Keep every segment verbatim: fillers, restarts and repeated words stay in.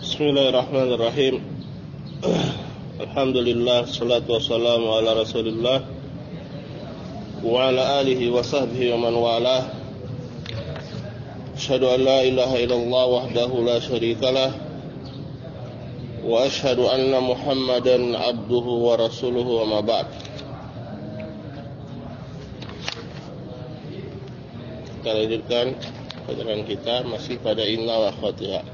Bismillahirrahmanirrahim. Alhamdulillah, salatu wassalamu ala Rasulillah wa ala alihi wa sahbihi wa man walah. Asyhadu an la ilaha illallah wahdahu la syarikalah wa asyhadu anna Muhammadan abduhu wa rasuluhu wa ma ba'd. Kita lanjutkan pelajaran kita masih pada inna wa akhwatiha.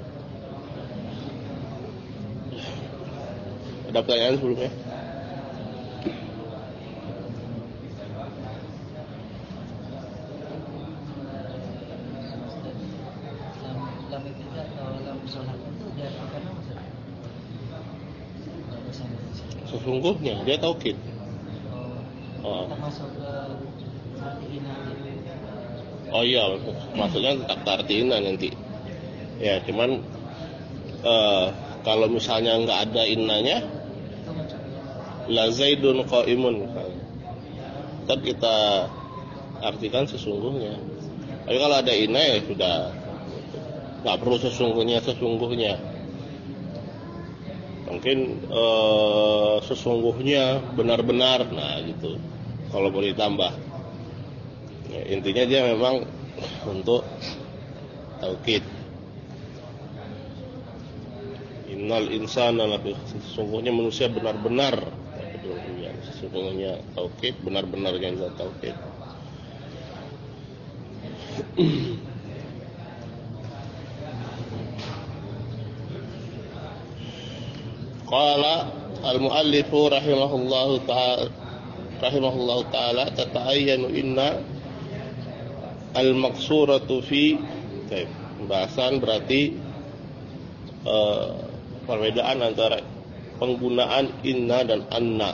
Ada pertanyaan sebelumnya? Sesungguhnya dia taukid. Oh. Oh iya, maksudnya tak artiina nanti. Ya, cuman uh, kalau misalnya nggak ada innanya, la zaidun qaimun, tetap kita artikan sesungguhnya. Tapi kalau ada inna ya sudah, nggak perlu sesungguhnya sesungguhnya. Mungkin eh, sesungguhnya benar-benar, nah gitu. Kalau boleh ditambah, ya, intinya dia memang untuk taukid. Innal insana lafi, sesungguhnya manusia benar-benar. Sesungguhnya taukid, benar-benarnya juga taukid. Qala al-muallifu rahimahullahu ta'ala rahimahullahu ta'ala tata'ayyanu inna al-maqsuratu fi. Pembahasan berarti uh, perbedaan antara penggunaan inna dan anna.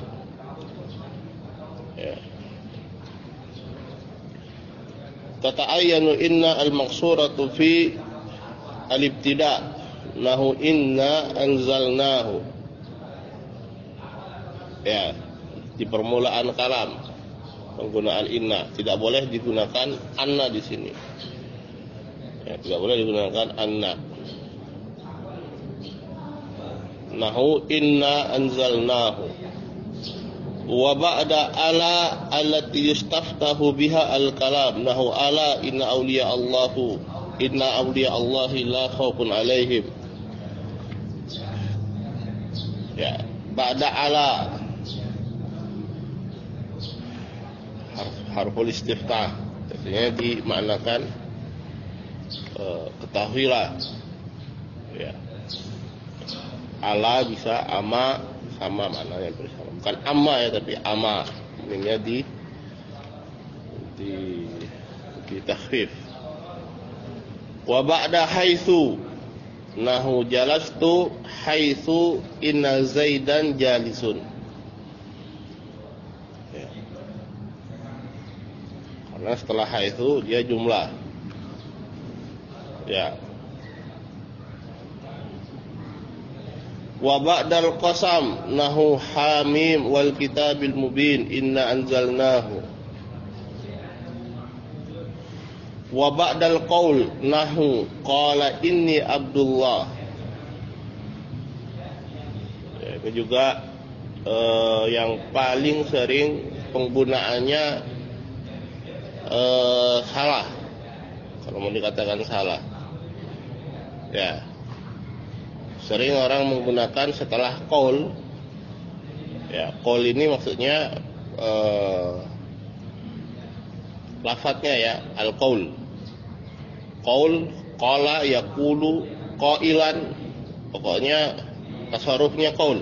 Ya. Tata'ayyanu inna al-maqsuratu fi al-ibtida' nahu inna anzalnahu. Ya, di permulaan kalam penggunaan inna, tidak boleh digunakan anna di sini. Ya, tidak boleh digunakan anna. Nahu inna anzalnahu wa ba'da ala allati yustaftahu biha al-kalam nahu ala inna awliya Allahu inna awliya Allahi la khaufun alaihim. Ya, ba'da ala harf, harful istiftah, artinya dimaknakan uh, ketahuilah. Ya, ala bisa ama sama maknanya bersama, bukan amma ya, tapi ama ini di di di takhfif. Wa ba'da haitsu nahu jalastu haitsu inna zaidan jalisun. Ya. Karena setelah haitsu dia jumlah. Ya. Wa ba'dal qasam nahu hamim wal kitabil mubin inna anzalnahu. Wa ba'dal qaul nahu qala inni abdullah. Ya, itu juga eh, yang paling sering penggunaannya eh, salah, kalau mau dikatakan salah. Ya, sering orang menggunakan setelah qaul. Ya, qaul ini maksudnya eh, lafadznya ya, al-qaul. Qaul, qala, yaqulu, qailan, pokoknya tasarrufnya qaul.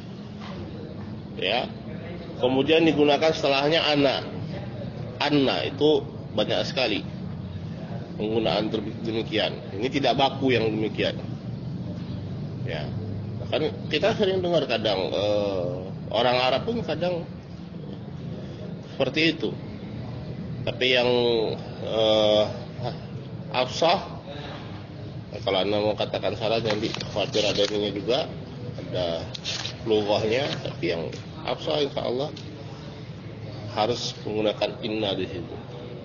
Ya. Kemudian digunakan setelahnya anna. Anna itu banyak sekali penggunaan demikian. Ini tidak baku yang demikian. Ya. Kan kita sering dengar kadang eh, orang Arab pun kadang seperti itu. Tapi yang eh, afsah, kalau anda mau katakan salah nanti khawatir ada ininya juga, ada lughahnya, tapi yang afsah insyaallah harus menggunakan inna di situ.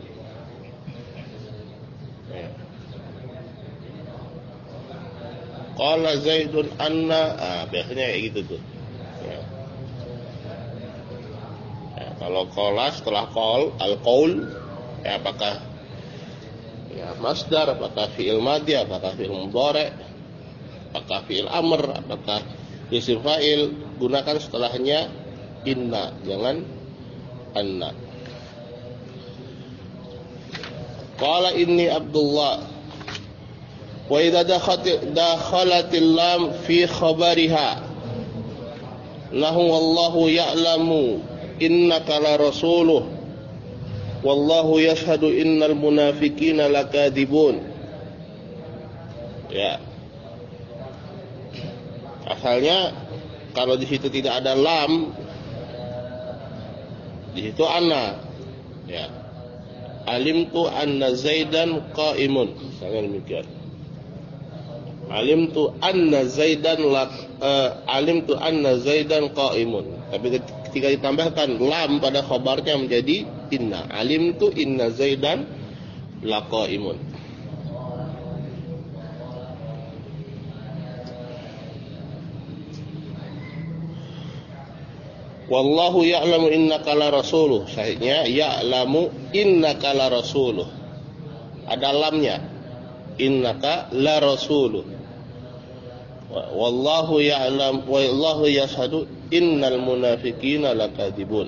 Ya. qala Zaidun anna, ah, biasanya kayak gitu tuh. Ya. Ya, kalau qala setelah qaul, al-qaul, ya apakah ya masdar, apakah fi'il madhi, apakah fi'il mudhari', apakah fi'il amr, apakah isim fa'il, gunakan setelahnya inna, jangan anna. Qala inni Abdullah wa idza dakhalatil lam fi khabariha lahu wallahu ya'lamu innaka la rasuluh wallahu yashhadu innal munafiqina lakadzibun. Ya. Asalnya kalau di situ tidak ada lam, di situ anna. Ya. Alimtu anna Zaidan qa'imun. Misalnya demikian. Alimtu anna Zaidan la uh, alimtu anna Zaidan qa'imun. Tapi ketika ditambahkan lam pada khabarnya menjadi inna. Alimtu inna Zaidan la qa'imun. Wallahu ya'lamu innaka la rasuluh. Sahihnya ya'lamu innaka la rasuluh. Ada lamnya. Innaka la rasuluh. Wallahu ya'lam wallahu yashhadu innal munafiqina lakadzibun.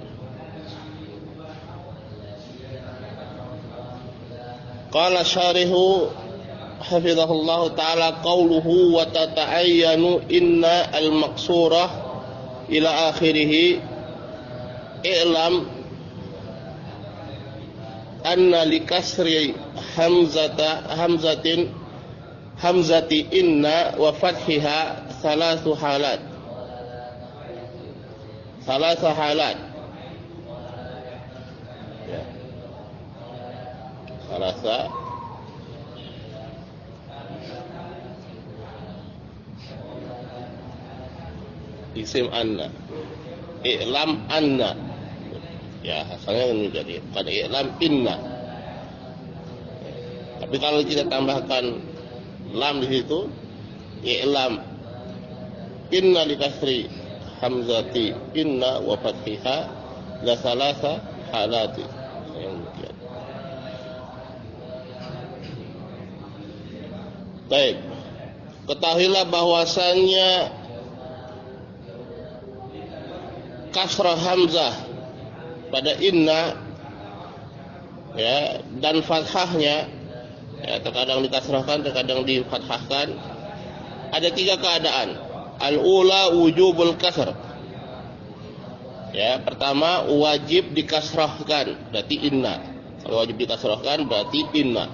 Qala syarihu hafizahullah ta'ala qawluhu wa tata'ayyanu inna al-maqsurah ila akhirih i'lam anna likasri hamzata hamzatin hamzati inna wa fathiha thalathu halat thalathu halat ya thalatha isim anna i'lam anna. Ya, asalnya ini jadi pada i'lam inna. Tapi kalau kita tambahkan lam di situ, i'lam inna li kasri hamzati inna wa fathiha la salasa halati. Baik. Ketahuilah bahwasannya kasrah hamzah pada inna ya dan fathahnya ya terkadang dikasrahkan, terkadang difathahkan. Ada tiga keadaan. Al-ula wujubul kasr. Ya, pertama wajib dikasrahkan, berarti inna. Kalau wajib dikasrahkan berarti inna.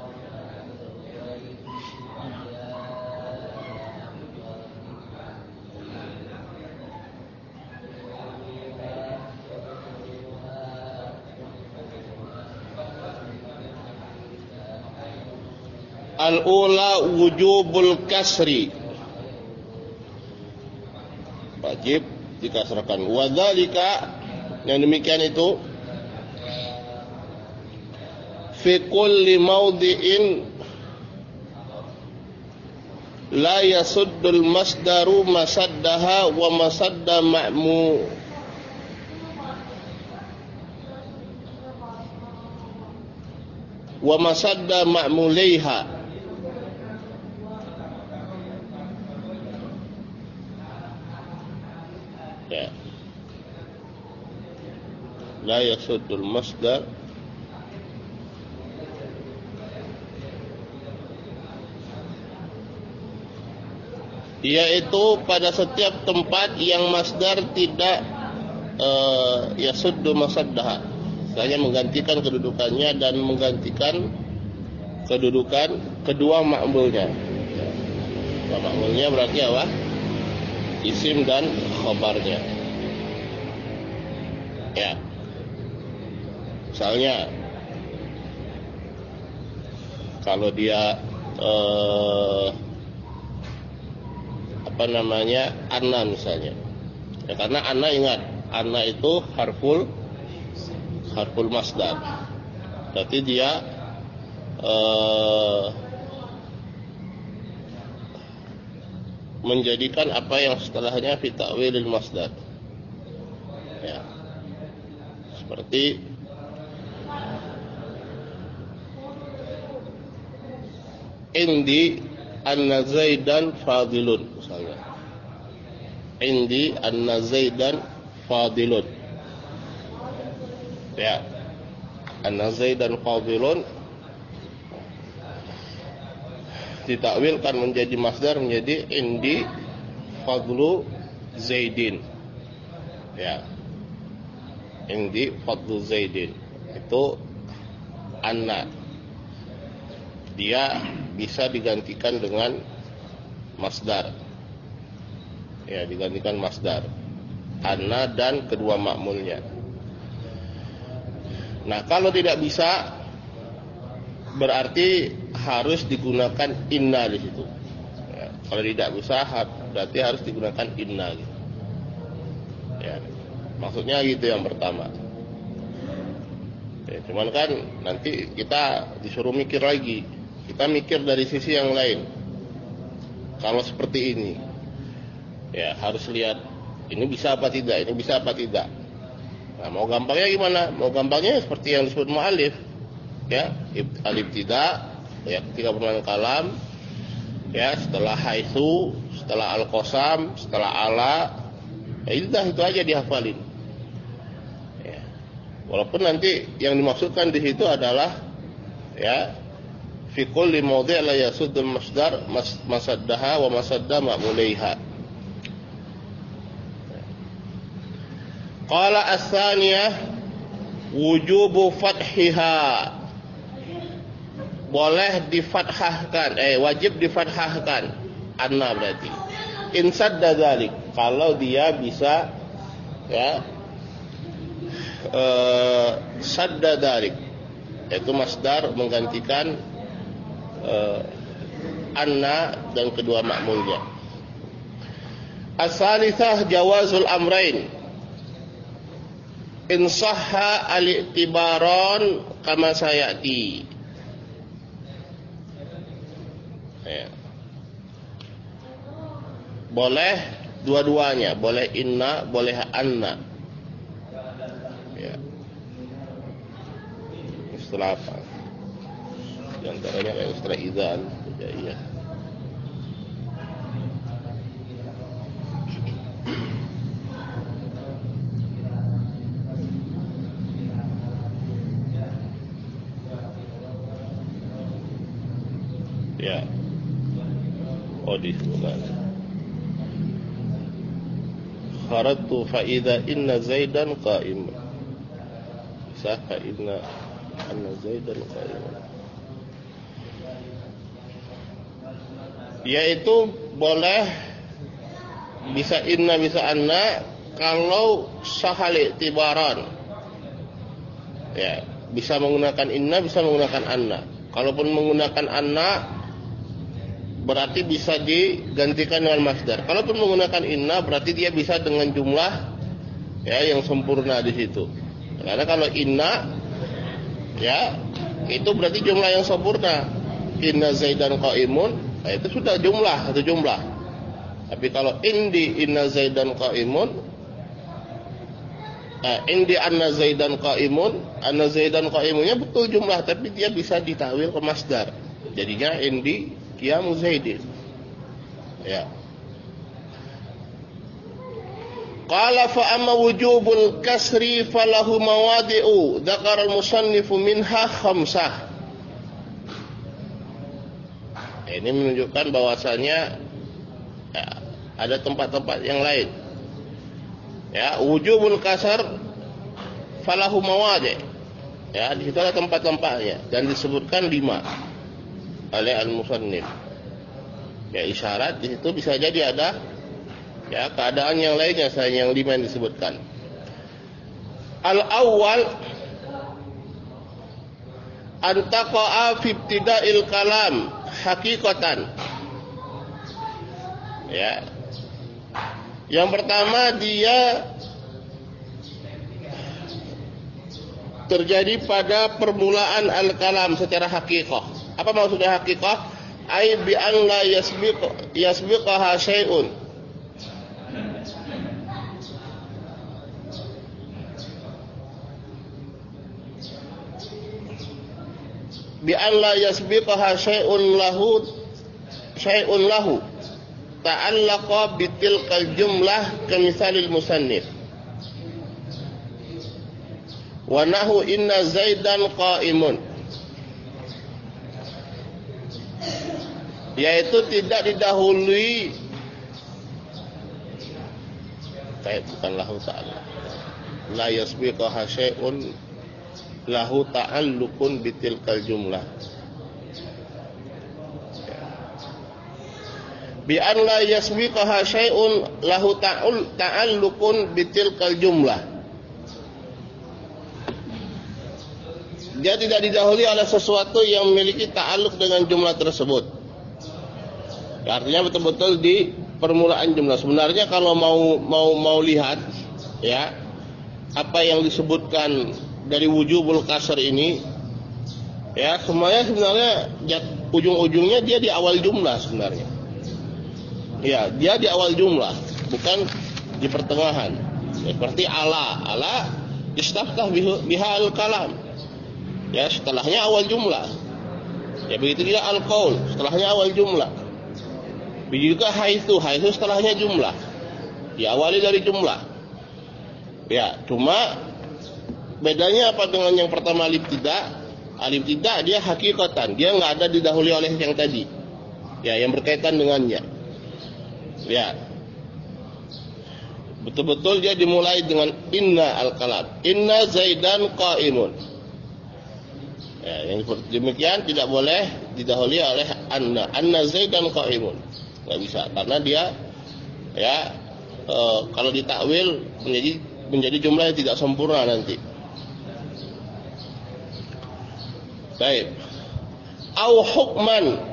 Al-ula wujubul kasri, wajib dikasrahkan. Wadzalika, yang demikian itu fi kulli mawdi'in la yasuddul masdaru masaddaha wa masadda ma'mu wa masadda ma'mulaiha. Ya. La yasuddul masdar yaitu pada setiap tempat yang masdar tidak uh, yasuddu masaddaha, hanya menggantikan kedudukannya dan menggantikan kedudukan kedua ma'mulnya. Kedua ma'mulnya berarti apa? Isim dan khobarnya. Ya. Misalnya kalau dia eh, apa namanya anna misalnya. Ya, karena anna, ingat, anna itu harful harful masdar. Berarti dia eh, menjadikan apa yang setelahnya fi ta'wilil masdar. Ya. Seperti indi anna zaidan fadilun misalnya. Indi anna zaidan fadilun. Ya. Anna zaidan fadilun ditakwilkan menjadi masdar menjadi indi fadlu zaidin. Ya. Indi fadlu zaidin itu anna. Dia bisa digantikan dengan masdar. Ya, digantikan masdar. Anna dan kedua makmulnya. Nah, kalau tidak bisa berarti harus digunakan inna di situ. Ya, kalau tidak bisa berarti harus digunakan inna. Gitu. Ya, maksudnya gitu yang pertama. Ya, cuman kan nanti kita disuruh mikir lagi. Kita mikir dari sisi yang lain. Kalau seperti ini, ya harus lihat ini bisa apa tidak, ini bisa apa tidak. Nah, mau gampangnya gimana? Mau gampangnya seperti yang disebut mu'alif. Ya, alif tidak. Ya, ketika bermain kalam, ya setelah haitsu, setelah al-qasam, setelah ala, ya itu dah, itu aja dihafalin. Ya. Walaupun nanti yang dimaksudkan di situ adalah ya fi kulli mawdi' la yasuddul masdar mas, masaddaha wa masadda ma'mulaiha. Qala as-tsaniyah wujubu fathiha. Boleh difathahkan, eh wajib difathahkan. Anna berarti. In sadda dzalik, kalau dia bisa ya eh sadda dzalik, yaitu masdar menggantikan eh, anna dan kedua makmulnya. As-salisah jawazul amrain. In sahha al-i'tibaran kama sayati. Ya. Boleh dua-duanya, boleh inna, boleh anna. Ya. Istilah apa? Di antaranya kayak istilah idzan, ya iya. Ya. Oh disebutkan kharatu fa idza inna zaidan qa'im. Bisa fa inna anna zaidan qa'im. Yaitu boleh bisa inna bisa anna kalau sahal i'tibaran. Ya, bisa menggunakan inna, bisa menggunakan anna. Kalaupun menggunakan anna berarti bisa digantikan dengan masdar. Kalaupun menggunakan inna berarti dia bisa dengan jumlah ya yang sempurna di situ. Karena kalau inna ya itu berarti jumlah yang sempurna. Inna zaidan qaimun, nah, itu sudah jumlah, satu jumlah. Tapi kalau indi inna zaidan qaimun, nah, indi anna zaidan qaimun, anna zaidan qaimunnya betul jumlah tapi dia bisa ditawil ke masdar. Jadinya indi qiyamu zaidin. Ya. Qala fa amma wujubul kasri falahu mawadi'u dzakara al-musannifu minha khamsah. Ini menunjukkan bahwasanya ya, ada tempat-tempat yang lain. Ya, wujubul kasar falahu mawadi'. Ya, di situ ada tempat-tempatnya dan disebutkan lima oleh al-musannif. Ya, isyarat di situ bisa jadi ada ya keadaan yang lainnya selain yang lima yang disebutkan. Al-awwal antaqa'a fi ibtida'il kalam haqiqatan. Ya. Yang pertama dia terjadi pada permulaan al-kalam secara hakikah. Apa maksudnya hakikah? ay bi an la yasbiq yasbiqaha syai'un. Bi an la yasbiqaha syai'un lahu syai'un lahu ta'allaqa bitilkal jumlah kamisalil musannif wa nahu inna zaidan qa'imun, yaitu tidak didahului kayak bukan lahu ta'ala la yasbiqaha syai'un lahu ta'allukun bitilkal jumlah bi an la yasbiqaha syai'un lahu ta'allukun bitilkal jumlah. Dia tidak didahului oleh sesuatu yang memiliki ta'alluq dengan jumlah tersebut. Artinya betul-betul di permulaan jumlah. Sebenarnya kalau mau mau mau lihat ya apa yang disebutkan dari wujubul kasr ini ya semuanya sebenarnya ujung-ujungnya dia di awal jumlah sebenarnya. Ya, dia di awal jumlah, bukan di pertengahan. Ya, seperti ala, ala istaftah biha al-kalam. Ya, setelahnya awal jumlah. Ya, begitu juga al-qaul, setelahnya awal jumlah. Begitu juga haitsu, haitsu setelahnya jumlah. Diawali dari jumlah. Ya, cuma bedanya apa dengan yang pertama alif tidak? Alif tidak dia hakikatan, dia nggak ada didahului oleh yang tadi. Ya, yang berkaitan dengannya. Ya, betul-betul dia dimulai dengan inna al-kalam, inna zaidan qa'imun. Ya, yang demikian tidak boleh didahului oleh anna, anna zaidan qa'imun. Nggak bisa, karena dia ya e, kalau ditakwil menjadi menjadi jumlah yang tidak sempurna nanti. Baik. Au hukman.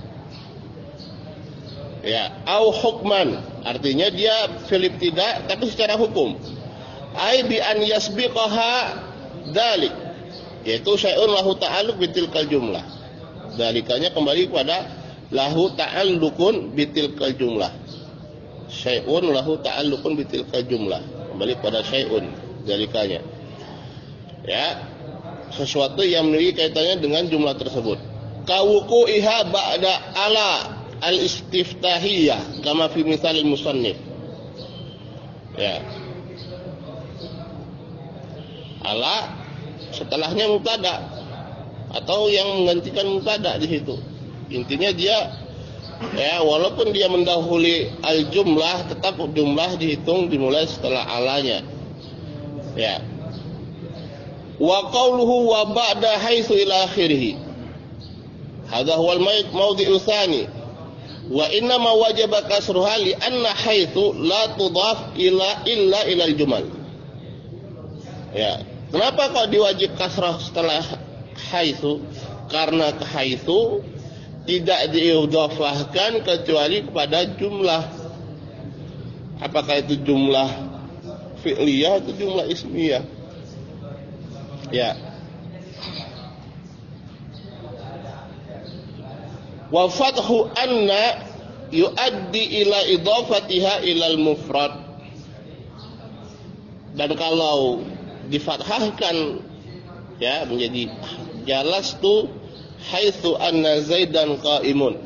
Ya, au hukman artinya dia fil ibtida tapi secara hukum. Ai bi an yasbiqaha dzalik, yaitu syai'un lahu ta'alluq bitilkal jumlah. Dalikanya kembali kepada lahu ta'alluqun bitilkal jumlah. Syai'un lahu ta'alluqun bitilkal jumlah. Kembali pada syai'un dalikanya. Ya, sesuatu yang memiliki kaitannya dengan jumlah tersebut. Kawuqu'iha ba'da ala al-istiftahiyah kama fi misalil musannif. Ya. Ala setelahnya mubtada atau yang menggantikan mubtada di situ. Intinya dia ya walaupun dia mendahului al-jumlah tetap jumlah dihitung dimulai setelah alanya. Ya. Wa qawluhu wa ba'da haitsu ila akhirih. Hadha huwa al-mawdi'u tsani. Wa inna ma wajaba kasruha li anna haitsu la tudhaf ila illa ilal jumal. Ya, kenapa kok diwajib kasrah setelah haitsu? Karena ke haitsu tidak diidhafahkan kecuali kepada jumlah. Apakah itu jumlah fi'liyah atau jumlah ismiyah? Ya. Wa fathu anna yuaddi ila idhafatiha ilal mufrad. Dan kalau difathahkan ya menjadi jalastu haitsu anna zaidan qa'imun.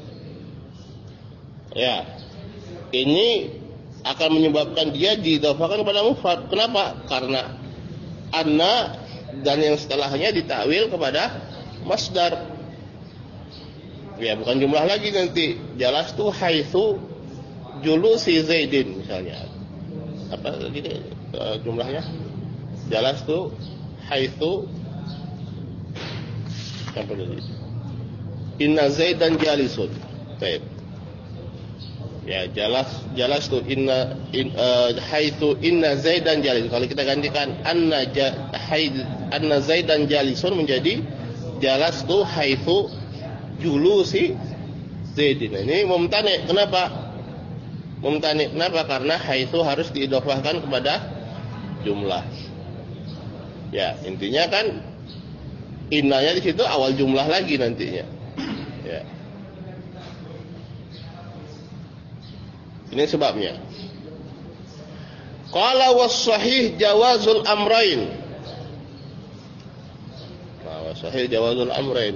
Ya. Ini akan menyebabkan dia diidhafahkan kepada mufrad. Kenapa? Karena anna dan yang setelahnya ditakwil kepada masdar. Ya, bukan jumlah lagi nanti. Jalastu haitsu julusi zaidin misalnya. Apa tadi uh, jumlahnya? Jalastu haitsu apa tadi? Inna zaidan jalisun. Baik. Ya, jalas jalastu inna in, uh, haitsu inna zaidan jalis. Kalau kita gantikan anna ja, haid anna zaidan jalisun menjadi jalastu haitsu julusi zaidin. Ini mumtani. Kenapa? Mumtani. Kenapa? Karena haitsu harus diidhafahkan kepada jumlah. Ya, intinya kan innanya di situ awal jumlah lagi nantinya. Ya. Ini sebabnya. Qala was sahih jawazul amrain. Nah, was sahih jawazul amrain.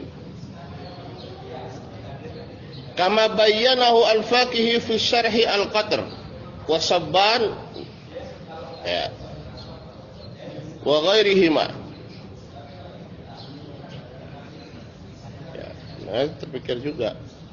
Kama bayyanahu al-Faqihi fi syarhi al-Qatr wa Sabban ya wa ghairihima. Ya, nah, terpikir juga.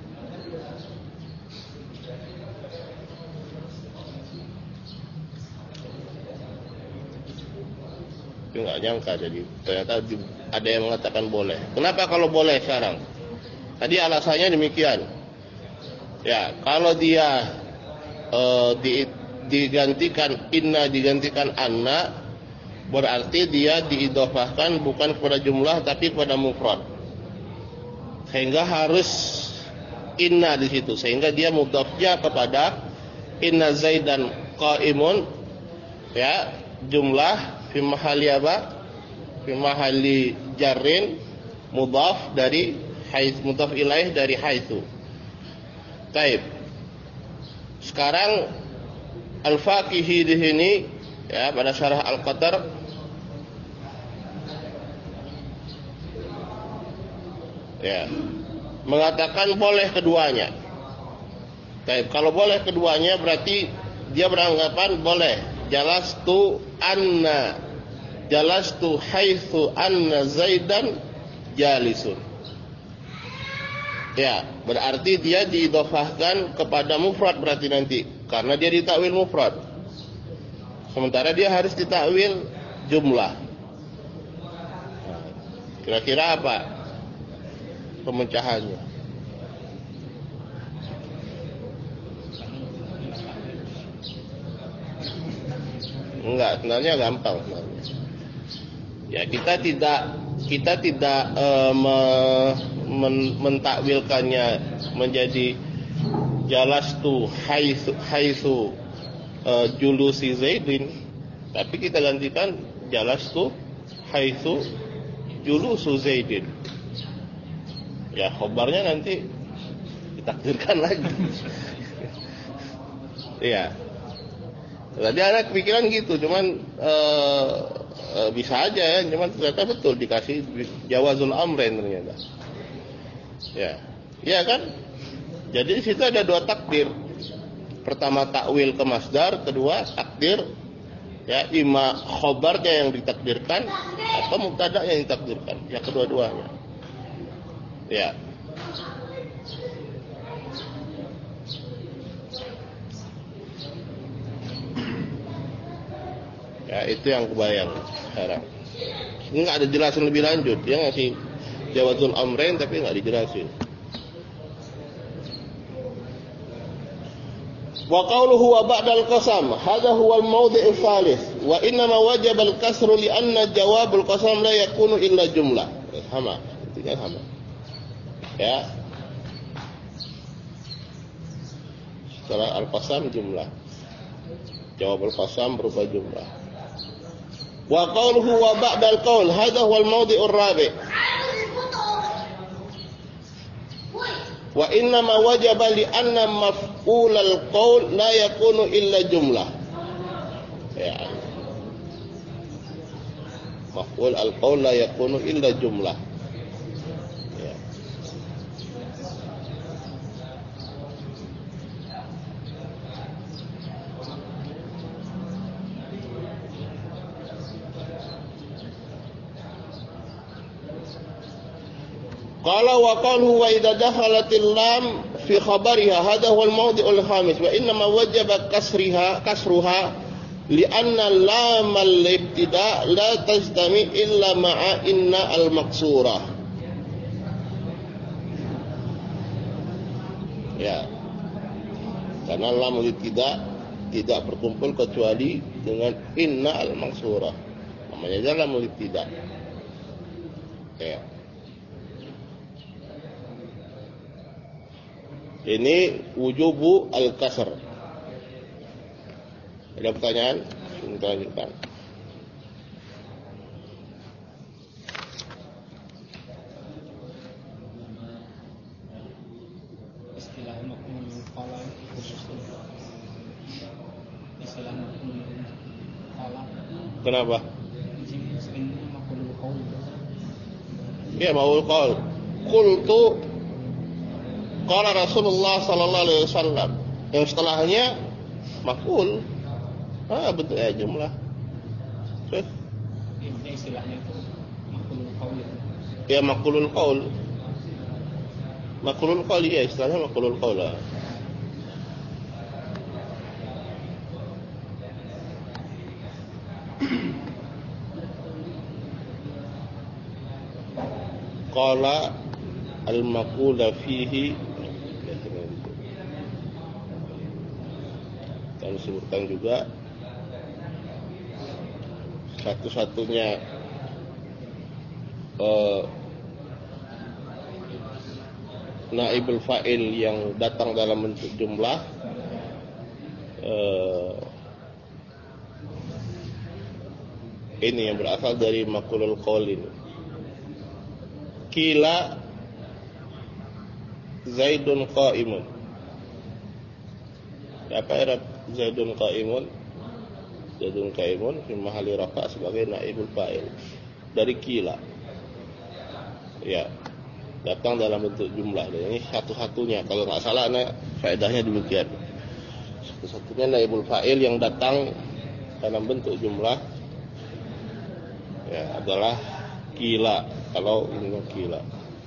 Tapi nggak nyangka, jadi ternyata ada yang mengatakan boleh. Kenapa kalau boleh sekarang? Tadi alasannya demikian. Ya, kalau dia uh, di, digantikan inna digantikan anna, berarti dia diidhofahkan bukan kepada jumlah tapi kepada mufrad. Sehingga harus inna di situ, sehingga dia mudhafnya kepada inna zaidan qaimun, ya, jumlah fi mahalli apa? Fi mahalli jarrin mudhaf dari haits, mudhaf ilaih dari haitsu. Baik. Sekarang Al-Faqihi di sini ya pada syarah Al-Qatr ya mengatakan boleh keduanya. Baik, kalau boleh keduanya berarti dia beranggapan boleh jalastu anna jalastu haitsu anna Zaidan jalisun. Ya, berarti dia diidhofahkan kepada mufrad berarti nanti, karena dia ditakwil mufrad. Sementara dia harus ditakwil jumlah. Kira-kira apa pemecahannya? Enggak, sebenarnya gampang sebenarnya. Ya, kita tidak kita tidak uh, me, men, mentakwilkannya menjadi jalastu haitsu haitsu uh, julusi Zaidin, tapi kita gantikan jalastu haitsu julusu Zaidin. Ya, khobarnya nanti ditakdirkan lagi. Iya. Tadi anak kepikiran gitu, cuman uh, uh, bisa aja ya, cuman ternyata betul dikasih jawazul amrain ternyata. Ya, iya kan? Jadi di situ ada dua takdir. Pertama takwil ke masdar, kedua takdir ya ima khobarnya yang ditakdirkan atau mubtada yang ditakdirkan. Ya kedua-duanya. Ya. Ya, itu yang kebayang sekarang. Ini nggak ada jelasin lebih lanjut. Dia ngasih jawazul amrain tapi nggak dijelasin. Wa qawluhu wa ba'dal qasam, hadha huwa al-mawdi' al-thalith. Wa inna ma wajaba al-kasru li anna jawabul qasam la yakunu illa jumlah. Sama, intinya sama. Ya. Setelah al-qasam jumlah. Jawabul qasam berupa jumlah. Wa qawluhu wa ba'dal qaul, hadha huwa al-mawdi' ar-rabi'. Wa inna ma wajaba li anna maf'ul al-qaul la yakunu illa jumlah. Ya. Maf'ul al-qaul la yakunu illa jumlah. Ya. Qala wa qalu wa idza dakhalatil lam fi khabariha hadha huwa al-mawdi'ul khamis wa inna ma wajaba kasriha kasruha li'anna lam al-ibtida' la tajtami illa ma'a inna al-maqsurah. Ya. Karena lam al-ibtida' tidak berkumpul kecuali dengan inna al-maqsurah. Namanya lam al-ibtida'. Ya. Ini wujubu al-kasr. Ada pertanyaan? Kita lanjutkan. Istilah maf'ul qalam khususnya istilah makhlul kalam. Kenapa? Di sini seringnya makhlul qaul. Ya, maul qaul. Qultu qala Rasulullah sallallahu alaihi wasallam. Yang setelahnya maf'ul. Ah, bentuknya jumlah. Terus Ini istilahnya itu makhlul qaul. ya maqulul qaul. Maqulul qaul ya istilahnya maqulul qaul. Lah. Qala al-maqula fihi, dan disebutkan juga satu-satunya uh, naibul fa'il yang datang dalam bentuk jumlah uh, ini yang berasal dari maqulul qaul ini. Kila Zaidun qa'imun. Apa Arab Zaidun qa'imun? Zaidun qa'imun fi mahalli rafa' sebagai naibul fa'il dari kila. Ya, datang dalam bentuk jumlah. Dan ini satu-satunya, kalau nggak salah nah, faedahnya demikian. Satu-satunya naibul fa'il yang datang dalam bentuk jumlah ya adalah kila. Kalau ini kila.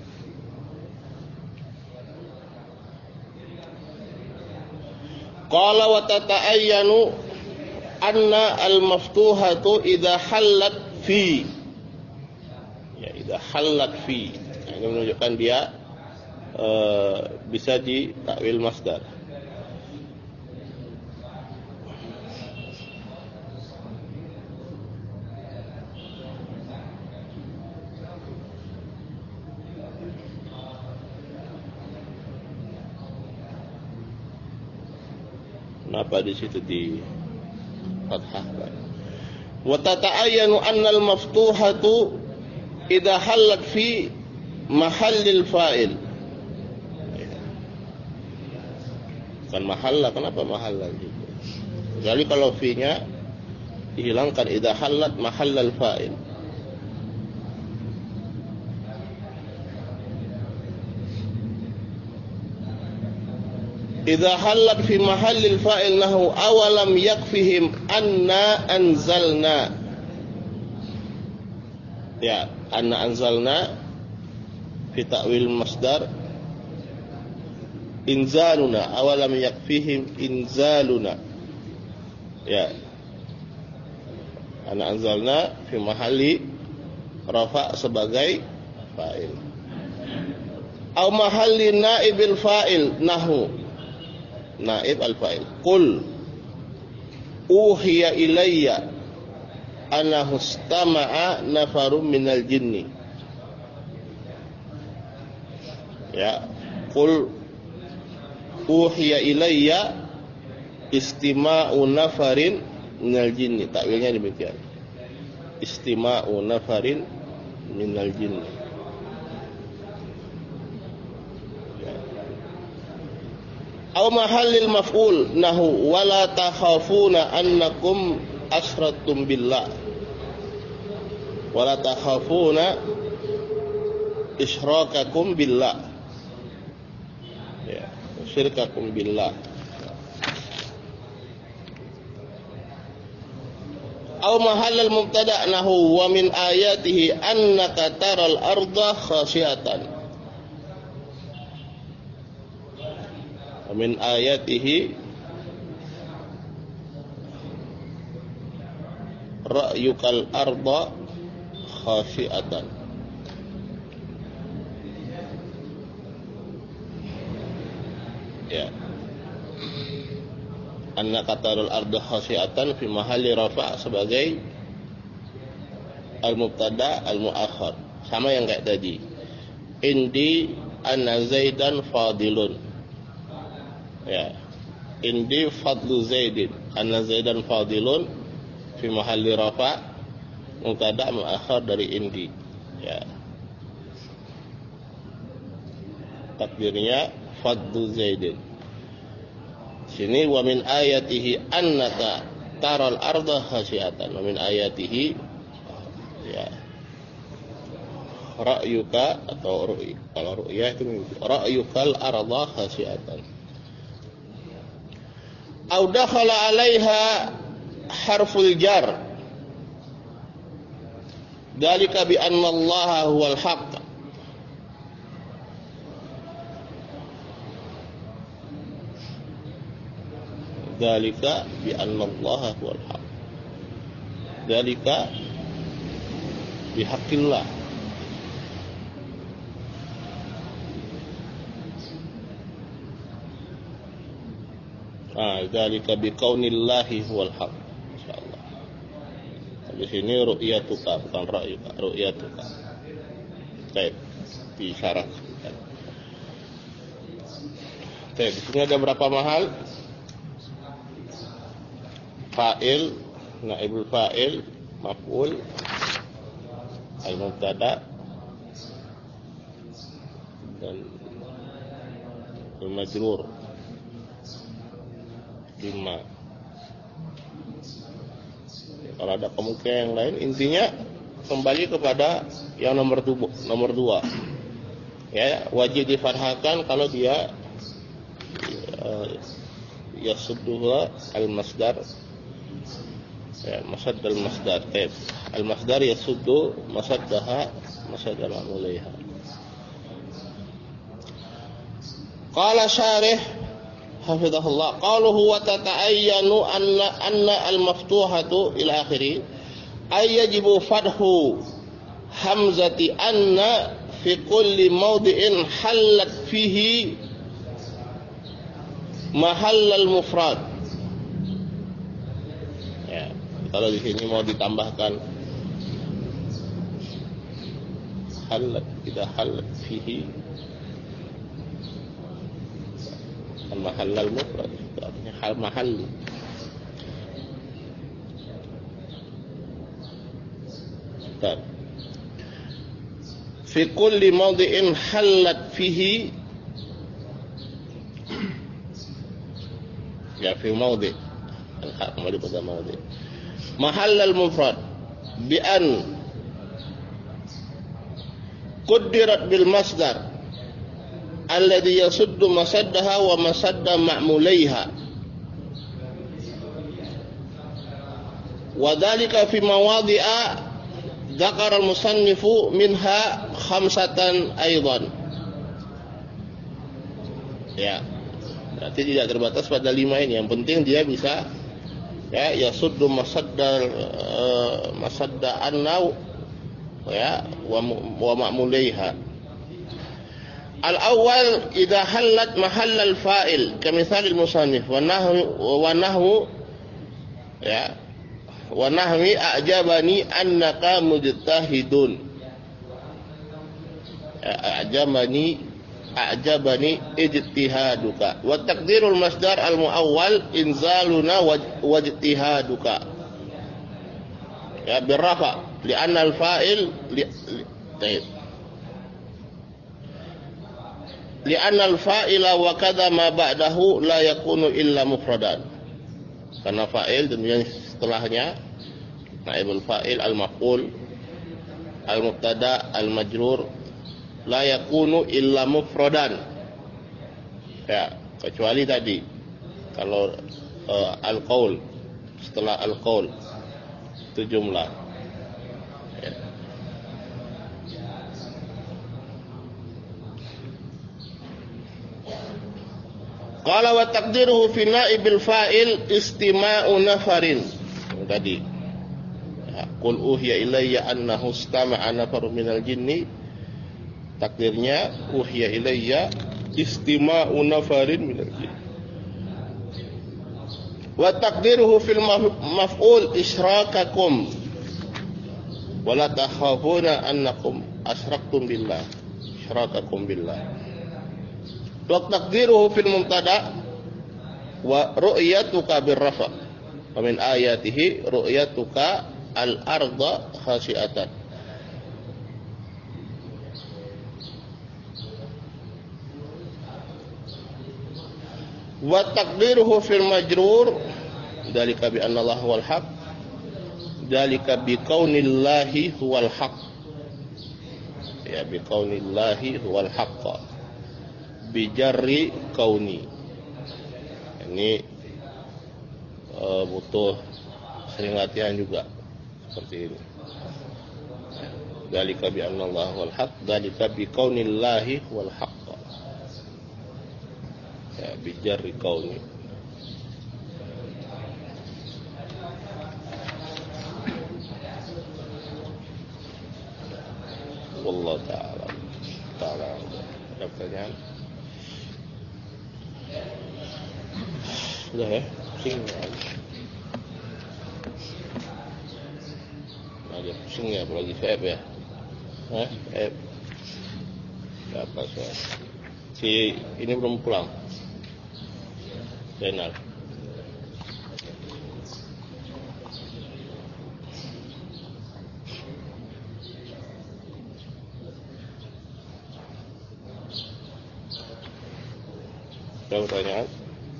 Qala wa tata'ayyanu anna al-maftuhatu idza hallat fi. Ya, idza hallat fi. Nah, ini menunjukkan dia uh, bisa ditakwil masdar. Kenapa di situ di fathahkan? Wa tata'ayyanu anna al-maftuhatu idza halat fi mahallil fa'il. Kan mahalla, kenapa mahalla gitu? Jadi kalau fi-nya dihilangkan idza halat mahallal fa'il. Idza halat fi mahallil fa'il nahu awalam yakfihim anna anzalna. Ya, anna anzalna fi ta'wil masdar inzaluna, awalam yakfihim inzaluna. Ya, anna anzalna fi mahalli rafa' sebagai fa'il. Au mahalli naibil fa'il nahu naib al-fa'il. Qul uhiya ilayya annahu istama'a nafarum minal jinni. Ya, qul uhiya ilayya istima'u nafarin minal jinni. Takwilnya demikian. Istima'u nafarin minal jinni. Aw mahallil maf'ul nahu wala takhafuna annakum asratum billah. Wala takhafuna isyrakakum billah. Ya, syirkakum billah. Aw mahallal mubtada nahu wa min ayatihi annaka taral arda khashiatan. Min ayatihi ra'yukal arda khashi'atan. Ya, anna qatarul arda khashi'atan fi mahalli rafa' sebagai al-mubtada al-mu'akhkhar, sama yang kayak tadi. Indi anna zaidan fadilun. Ya, indi fadlu zaidin, anna zaidan fadilun fi mahalli rafa' mubtada muakhar dari indi. Ya, takdirnya fadlu zaidin. sini wa min ayatihi annaka taral arda khasyiatan. Wa min ayatihi ya ra'yuka atau ru'y. Kalau ru'ya itu ra'yukal arda khasyiatan. Au dakhala 'alaiha harful jar. Dzalika bi anna Allah huwal haqq. Dzalika bi anna Allah huwal haqq. Dzalika bi haqqillah. Ah, dzalika bi kaunillahi huwal haqq. Insyaallah. Di sini ru'yatuka bukan ra'yuka, ru'yatuka. Baik, disyaratkan. Baik, di sini ada berapa mahal? Fa'il, naibul fa'il, maf'ul, al-mubtada dan al-majrur. Lima. Kalau ada kemungkinan yang lain, intinya kembali kepada yang nomor dua, nomor dua. Ya, wajib difathahkan kalau dia uh, yasudduha al-masdar. Ya, masad al-masdar. Baik. Al-masdar yasuddu masaddaha masaddal mulaiha. Qala syarih hafizahullah qaluhu wa tata'ayyanu anna anna al-maftuhatu ila akhiri ay yajibu fathu hamzati anna fi kulli mawdi'in halat fihi mahallal mufrad. Ya, kalau di sini mau ditambahkan halat, tidak halat fihi al-mahallal mufrad, artinya hal mahal. Dan fi kulli mawdi'in halat fihi, ya fi mawdi' al-haq kembali pada mawdi' mahallal mufrad bi an quddirat bil masdar alladhi yasuddu masaddaha wa masadda ma'mulaiha wa dhalika fi mawadhi'a dzakara al-musannifu minha khamsatan aidan. Ya, berarti tidak terbatas pada lima ini. Yang penting dia bisa ya yasuddu masadda uh, masadda anna ya wa, wa ma'mulaiha. Al-awwal idza halat mahall al-fa'il kamithal al-musannif wa nahwu wa nahwu ya wa nahwi a'jabani annaka mujtahidun. A'jabani a'jabani ijtihaduka wa taqdirul masdar al-muawwal inzaluna wajtihaduka ya birrafa li'anna al-fa'il li, li, li'anna al-fa'ila wa kadha ma ba'dahu la yakunu illa mufradan. Karena fa'il dan yang setelahnya naibul fa'il al-maf'ul al-mubtada al-majrur la yakunu illa mufradan. Ya, kecuali tadi kalau uh, al-qaul setelah al-qaul itu jumlah. Ya. Qala wa taqdiruhu fi naibil fa'il istima'u nafarin. Tadi. Ya, qul uhiya ilayya annahu istama'a nafarun minal jinni. Takdirnya uhiya ilayya istima'u nafarin minal jinni. Wa taqdiruhu fil maf'ul isyrakakum. Wa la takhafuna annakum asyraktum billah. Isyrakakum billah. Wa taqdiruhu fil mubtada wa ru'yatuka birrafa. Wa min ayatihi ru'yatuka al-arda khasyiatan. Wa taqdiruhu fil majrur dzalika bi anna Allah huwal haq, dzalika bi kaunillahi huwal haq. Ya, bi kaunillahi huwal haq. Bi jarri kauni. Ini uh, butuh sering latihan juga seperti ini. Dzalika bi anna Allah huwal haq, dzalika bi kaunillahi huwal haq. Ya, bi jarri kauni. Wallahu ta'ala ta'ala. Ada pertanyaan? Sudah ya? Pusing ya? Ada pusing ya? Apalagi Feb ya? Hah? Feb? Apa soal? Si ini belum pulang? Zainal. Ada pertanyaan?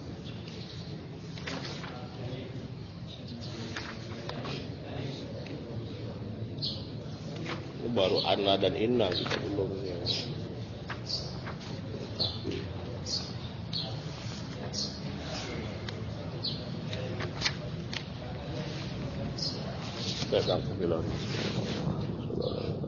Ini baru Anna dan Inna kita belum ya. Datang ke bilang.